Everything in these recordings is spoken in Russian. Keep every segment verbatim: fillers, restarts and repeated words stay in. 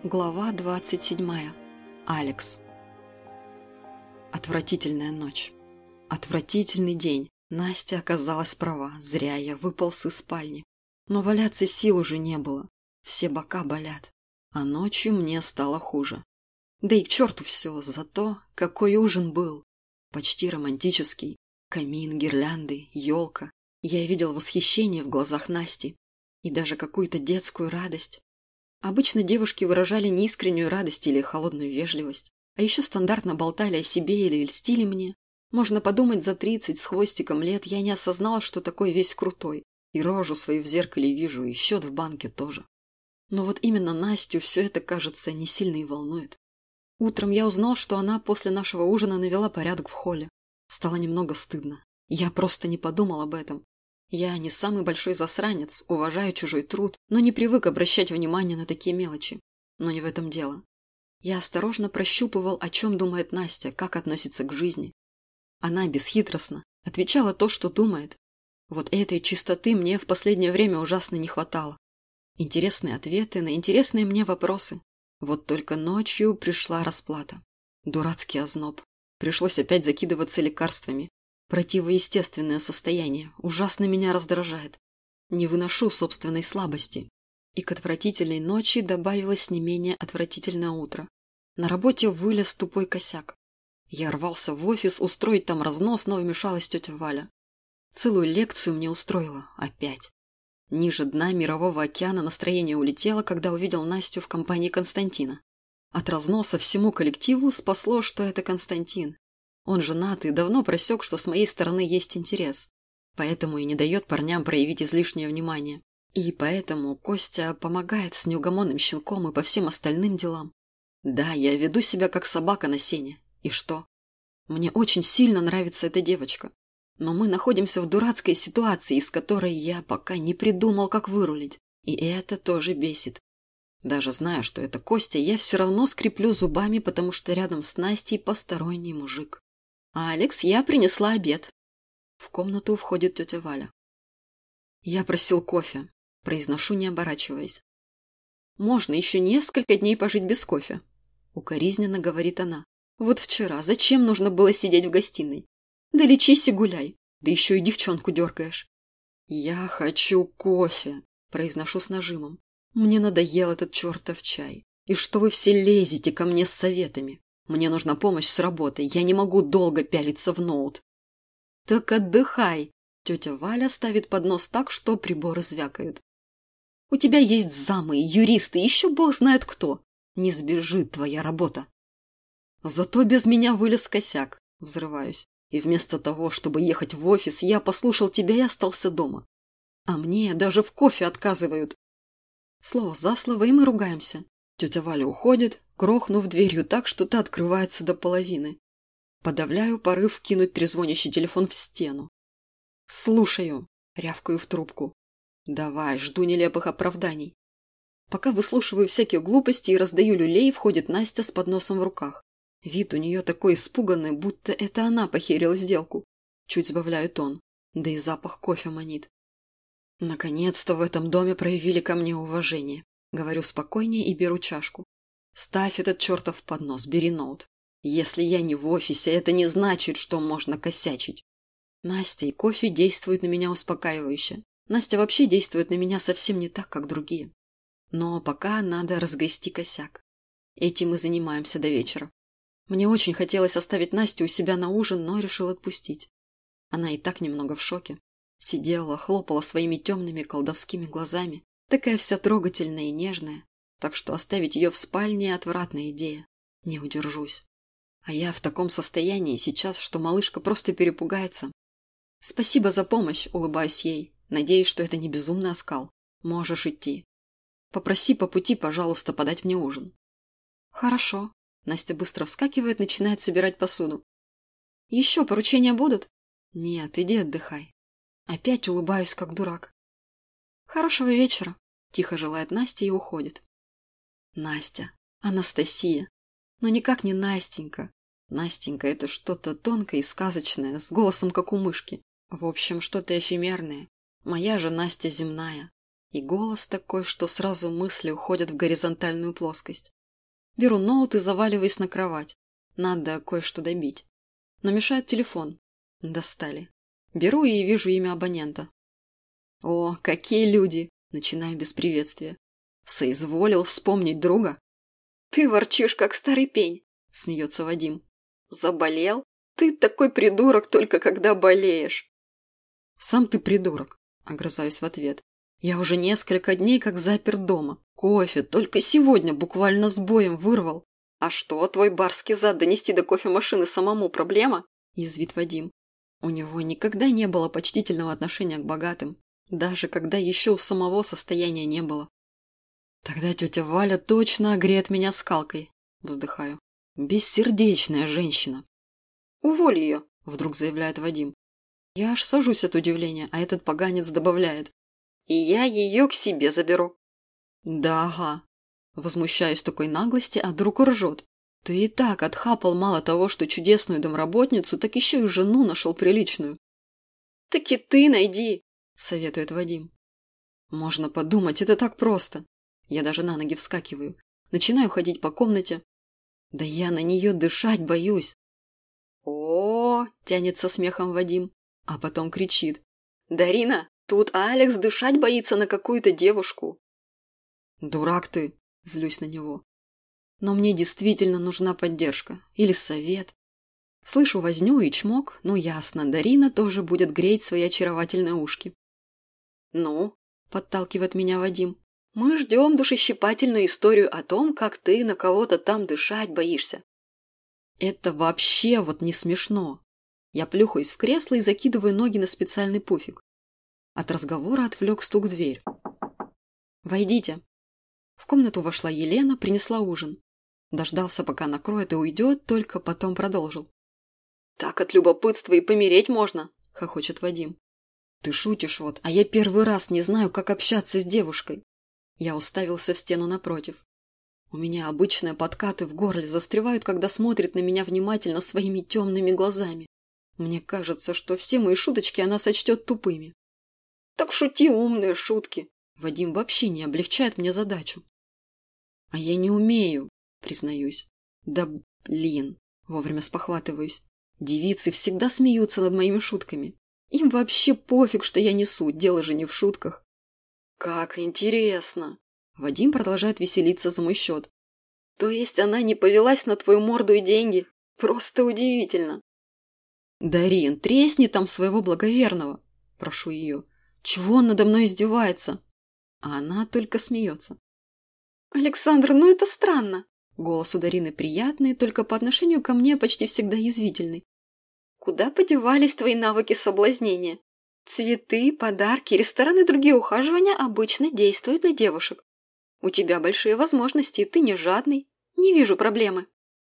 Глава двадцать седьмая. Алекс. Отвратительная ночь. Отвратительный день. Настя оказалась права. Зря я выполз из спальни. Но валяться сил уже не было. Все бока болят. А ночью мне стало хуже. Да и к черту все. Зато какой ужин был. Почти романтический. Камин, гирлянды, елка. Я видел восхищение в глазах Насти. И даже какую-то детскую радость. Обычно девушки выражали неискреннюю радость или холодную вежливость, а еще стандартно болтали о себе или льстили мне. Можно подумать, за тридцать с хвостиком лет я не осознала, что такой весь крутой, и рожу свою в зеркале вижу, и счет в банке тоже. Но вот именно Настю все это, кажется, не сильно и волнует. Утром я узнал, что она после нашего ужина навела порядок в холле. Стало немного стыдно. Я просто не подумал об этом. Я не самый большой засранец, уважаю чужой труд, но не привык обращать внимание на такие мелочи. Но не в этом дело. Я осторожно прощупывал, о чем думает Настя, как относится к жизни. Она бесхитростно отвечала то, что думает. Вот этой чистоты мне в последнее время ужасно не хватало. Интересные ответы на интересные мне вопросы. Вот только ночью пришла расплата. Дурацкий озноб. Пришлось опять закидываться лекарствами. Противоестественное состояние ужасно меня раздражает. Не выношу собственной слабости. И к отвратительной ночи добавилось не менее отвратительное утро. На работе вылез тупой косяк. Я рвался в офис устроить там разнос, но вмешалась тетя Валя. Целую лекцию мне устроила. Опять. Ниже дна мирового океана настроение улетело, когда увидел Настю в компании Константина. От разноса всему коллективу спасло, что это Константин. Он женат и давно просек, что с моей стороны есть интерес. Поэтому и не дает парням проявить излишнее внимание. И поэтому Костя помогает с неугомонным щенком и по всем остальным делам. Да, я веду себя как собака на сене. И что? Мне очень сильно нравится эта девочка. Но мы находимся в дурацкой ситуации, из которой я пока не придумал, как вырулить. И это тоже бесит. Даже зная, что это Костя, я все равно скреплю зубами, потому что рядом с Настей посторонний мужик. «Алекс, я принесла обед». В комнату входит тетя Валя. «Я просил кофе», – произношу, не оборачиваясь. «Можно еще несколько дней пожить без кофе», – укоризненно говорит она. «Вот вчера зачем нужно было сидеть в гостиной? Да лечись и гуляй, да еще и девчонку дергаешь». «Я хочу кофе», – произношу с нажимом. «Мне надоел этот чертов чай. И что вы все лезете ко мне с советами? Мне нужна помощь с работой, я не могу долго пялиться в ноут». «Так отдыхай!» Тетя Валя ставит поднос так, что приборы звякают. «У тебя есть замы, юристы, еще бог знает кто. Не сбежит твоя работа». «Зато без меня вылез косяк», взрываюсь. «И вместо того, чтобы ехать в офис, я послушал тебя и остался дома. А мне даже в кофе отказывают». Слово за слово, и мы ругаемся. Тетя Валя уходит, грохнув дверью так, что та открывается до половины. Подавляю порыв кинуть трезвонящий телефон в стену. «Слушаю», — рявкаю в трубку. «Давай, жду нелепых оправданий». Пока выслушиваю всякие глупости и раздаю люлей, входит Настя с подносом в руках. Вид у нее такой испуганный, будто это она похерила сделку. Чуть сбавляю тон, да и запах кофе манит. Наконец-то в этом доме проявили ко мне уважение. Говорю спокойнее и беру чашку. «Ставь этот чертов поднос, бери ноут. Если я не в офисе, это не значит, что можно косячить». Настя и кофе действуют на меня успокаивающе. Настя вообще действует на меня совсем не так, как другие. Но пока надо разгрести косяк. Этим мы занимаемся до вечера. Мне очень хотелось оставить Настю у себя на ужин, но решил отпустить. Она и так немного в шоке. Сидела, хлопала своими темными колдовскими глазами. Такая вся трогательная и нежная. Так что оставить ее в спальне – отвратная идея. Не удержусь. А я в таком состоянии сейчас, что малышка просто перепугается. «Спасибо за помощь», – улыбаюсь ей. Надеюсь, что это не безумный оскал. Можешь идти. Попроси по пути, пожалуйста, подать мне ужин. «Хорошо». Настя быстро вскакивает, начинает собирать посуду. «Еще поручения будут?» «Нет, иди отдыхай». Опять улыбаюсь, как дурак. «Хорошего вечера», – тихо желает Настя и уходит. Настя. Анастасия. Но никак не Настенька. Настенька – это что-то тонкое и сказочное, с голосом, как у мышки. В общем, что-то эфемерное. Моя же Настя земная. И голос такой, что сразу мысли уходят в горизонтальную плоскость. Беру ноут и заваливаюсь на кровать. Надо кое-что добить. Но мешает телефон. Достали. Беру и вижу имя абонента. О, какие люди! Начинаю без приветствия. Соизволил вспомнить друга? Ты ворчишь, как старый пень, смеется Вадим. Заболел? Ты такой придурок только когда болеешь. Сам ты придурок, огрызаюсь в ответ. Я уже несколько дней как запер дома. Кофе только сегодня буквально с боем вырвал. А что, твой барский зад донести до кофемашины самому проблема? Язвит Вадим. У него никогда не было почтительного отношения к богатым. Даже когда еще у самого состояния не было. Тогда тетя Валя точно огреет меня скалкой. Вздыхаю. Бессердечная женщина. Уволь ее, вдруг заявляет Вадим. Я аж сажусь от удивления, а этот поганец добавляет. И я ее к себе заберу. Да, ага. Возмущаюсь такой наглости, а друг ржет. Ты и так отхапал мало того, что чудесную домработницу, так еще и жену нашел приличную. Так и ты найди, советует Вадим. Можно подумать, это так просто. Я даже на ноги вскакиваю. Начинаю ходить по комнате. Да я на нее дышать боюсь. О, тянет со смехом Вадим, а потом кричит. Дарина, тут Алекс дышать боится на какую-то девушку. Дурак ты, злюсь на него. Но мне действительно нужна поддержка. Или совет. Слышу возню и чмок, ну ясно, Дарина тоже будет греть свои очаровательные ушки. Ну, подталкивает меня Вадим, мы ждем душещипательную историю о том, как ты на кого-то там дышать боишься. Это вообще вот не смешно. Я плюхаюсь в кресло и закидываю ноги на специальный пуфик. От разговора отвлек стук в дверь. «Войдите». В комнату вошла Елена, принесла ужин. Дождался, пока накроет и уйдет, только потом продолжил. «Так от любопытства и помереть можно», — хохочет Вадим. «Ты шутишь вот, а я первый раз не знаю, как общаться с девушкой». Я уставился в стену напротив. У меня обычные подкаты в горле застревают, когда смотрит на меня внимательно своими темными глазами. Мне кажется, что все мои шуточки она сочтет тупыми. «Так шути умные шутки». Вадим вообще не облегчает мне задачу. «А я не умею», признаюсь. «Да блин», вовремя спохватываюсь. Девицы всегда смеются над моими шутками. Им вообще пофиг, что я несу, дело же не в шутках. Как интересно. Вадим продолжает веселиться за мой счет. То есть она не повелась на твою морду и деньги? Просто удивительно. Дарин, тресни там своего благоверного. Прошу ее. Чего он надо мной издевается? А она только смеется. Александр, ну это странно. Голос у Дарины приятный, только по отношению ко мне почти всегда язвительный. Куда подевались твои навыки соблазнения? Цветы, подарки, рестораны и другие ухаживания обычно действуют на девушек. У тебя большие возможности, ты не жадный. Не вижу проблемы.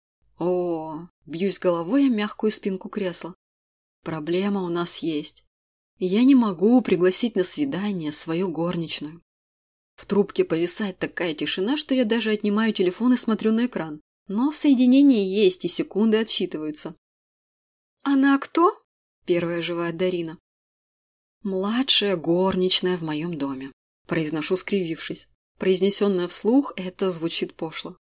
О, бьюсь головой о мягкую спинку кресла. Проблема у нас есть. Я не могу пригласить на свидание свою горничную. В трубке повисает такая тишина, что я даже отнимаю телефон и смотрю на экран. Но соединение есть, и секунды отсчитываются. «Она кто?» – первая живая Дарина. «Младшая горничная в моем доме», – произношу, скривившись. Произнесенное вслух, это звучит пошло.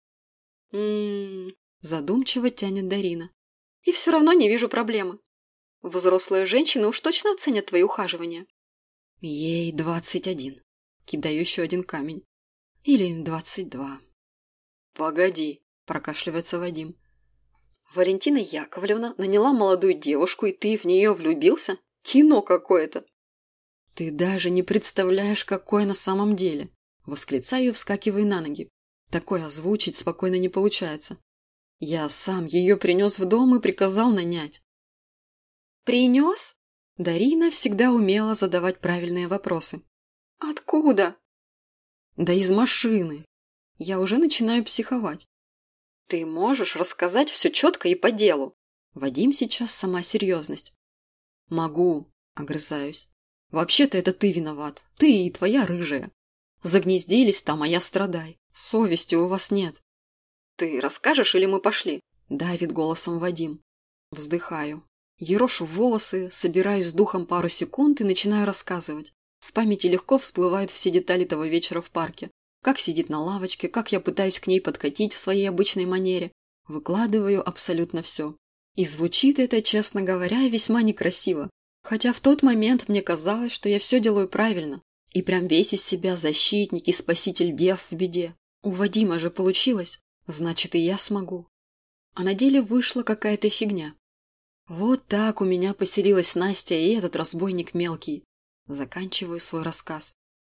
«М-м-м», задумчиво тянет Дарина. «И все равно не вижу проблемы. Взрослые женщины уж точно оценят твои ухаживания». «Ей двадцать один», – кидаю еще один камень. «Или двадцать два». «Погоди», – прокашливается Вадим. «Валентина Яковлевна наняла молодую девушку, и ты в нее влюбился? Кино какое-то!» «Ты даже не представляешь, какое на самом деле!» Восклицаю и вскакиваю на ноги. Такое озвучить спокойно не получается. Я сам ее принес в дом и приказал нанять. «Принес?» Дарина всегда умела задавать правильные вопросы. «Откуда?» «Да из машины. Я уже начинаю психовать. Ты можешь рассказать все четко и по делу?» Вадим сейчас сама серьезность. «Могу», — огрызаюсь. «Вообще-то это ты виноват. Ты и твоя рыжая. Загнездились там, а я страдай. Совести у вас нет». «Ты расскажешь или мы пошли?» — давит голосом Вадим. Вздыхаю. Ерошу волосы, собираюсь с духом пару секунд и начинаю рассказывать. В памяти легко всплывают все детали того вечера в парке. Как сидит на лавочке, как я пытаюсь к ней подкатить в своей обычной манере. Выкладываю абсолютно все. И звучит это, честно говоря, весьма некрасиво. Хотя в тот момент мне казалось, что я все делаю правильно. И прям весь из себя защитник и спаситель дев в беде. У Вадима же получилось, значит и я смогу. А на деле вышла какая-то фигня. Вот так у меня поселилась Настя и этот разбойник мелкий. Заканчиваю свой рассказ.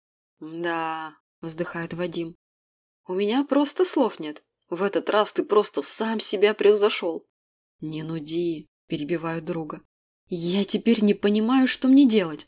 «Да», — вздыхает Вадим, — «у меня просто слов нет. В этот раз ты просто сам себя превзошел». «Не нуди», — перебиваю друга. «Я теперь не понимаю, что мне делать».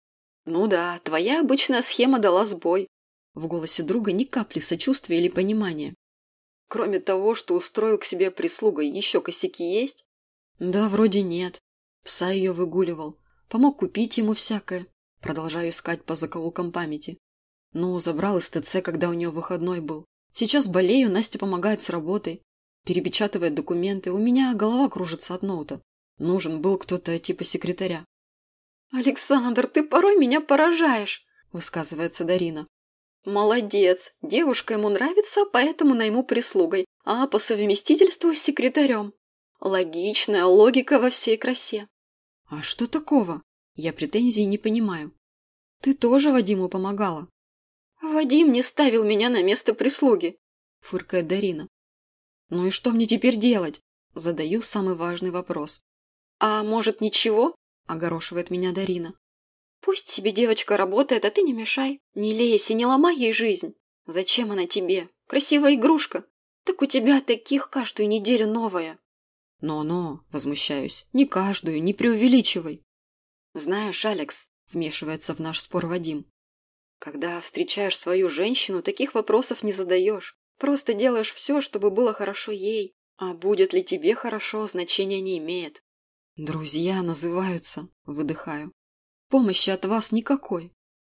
«Ну да, твоя обычная схема дала сбой». В голосе друга ни капли сочувствия или понимания. «Кроме того, что устроил к себе прислугой, еще косяки есть?» «Да, вроде нет. Пса ее выгуливал. Помог купить ему всякое. Продолжаю искать по закоулкам памяти. Ну, забрал из ТЦ, когда у нее выходной был. Сейчас болею, Настя помогает с работой. Перепечатывает документы. У меня голова кружится от ноута. Нужен был кто-то типа секретаря». «Александр, ты порой меня поражаешь», – высказывается Дарина. «Молодец. Девушка ему нравится, поэтому найму прислугой, а по совместительству с секретарем. Логичная логика во всей красе». «А что такого? Я претензий не понимаю. Ты тоже Вадиму помогала?» «Вадим не ставил меня на место прислуги», – фыркает Дарина. «Ну и что мне теперь делать?» – задаю самый важный вопрос. «А может, ничего?» – огорошивает меня Дарина. «Пусть себе девочка работает, а ты не мешай. Не лезь и не ломай ей жизнь. Зачем она тебе? Красивая игрушка. Так у тебя таких каждую неделю новая». «Но-но», – возмущаюсь, – «не каждую, не преувеличивай». «Знаешь, Алекс», – вмешивается в наш спор Вадим, – «когда встречаешь свою женщину, таких вопросов не задаешь. Просто делаешь все, чтобы было хорошо ей. А будет ли тебе хорошо, значения не имеет». «Друзья называются», – выдыхаю. «Помощи от вас никакой».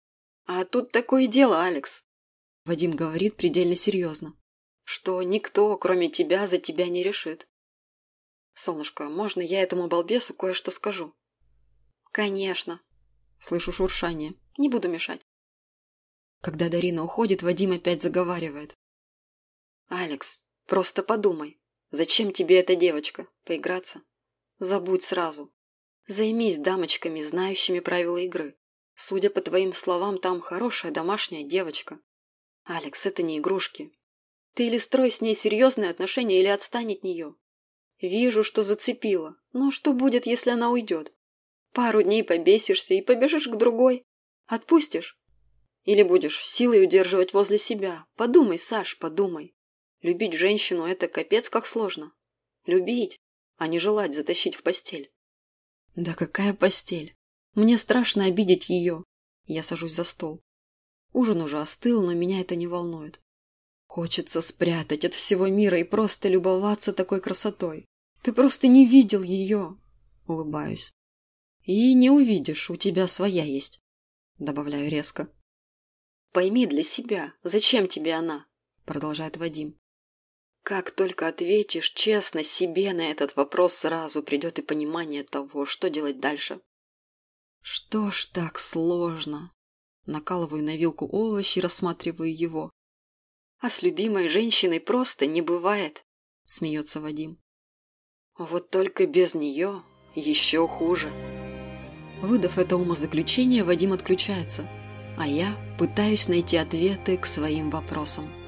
«А тут такое дело, Алекс», – Вадим говорит предельно серьезно, – «что никто, кроме тебя, за тебя не решит». «Солнышко, можно я этому балбесу кое-что скажу?» «Конечно». Слышу шуршание. Не буду мешать. Когда Дарина уходит, Вадим опять заговаривает. «Алекс, просто подумай. Зачем тебе эта девочка? Поиграться? Забудь сразу. Займись дамочками, знающими правила игры. Судя по твоим словам, там хорошая домашняя девочка. Алекс, это не игрушки. Ты или строй с ней серьезные отношения, или отстань от нее. Вижу, что зацепила. Но что будет, если она уйдет? Пару дней побесишься и побежишь к другой. Отпустишь? Или будешь силой удерживать возле себя? Подумай, Саш, подумай. Любить женщину – это капец как сложно. Любить, а не желать затащить в постель». «Да какая постель? Мне страшно обидеть ее». Я сажусь за стол. Ужин уже остыл, но меня это не волнует. Хочется спрятать от всего мира и просто любоваться такой красотой. Ты просто не видел ее. Улыбаюсь. «И не увидишь, у тебя своя есть», — добавляю резко. «Пойми для себя, зачем тебе она?» — продолжает Вадим. «Как только ответишь честно себе на этот вопрос, сразу придет и понимание того, что делать дальше». «Что ж так сложно?» Накалываю на вилку овощи и рассматриваю его. «А с любимой женщиной просто не бывает», — смеется Вадим. «Вот только без нее еще хуже». Выдав это умозаключение, Вадим отключается, а я пытаюсь найти ответы к своим вопросам.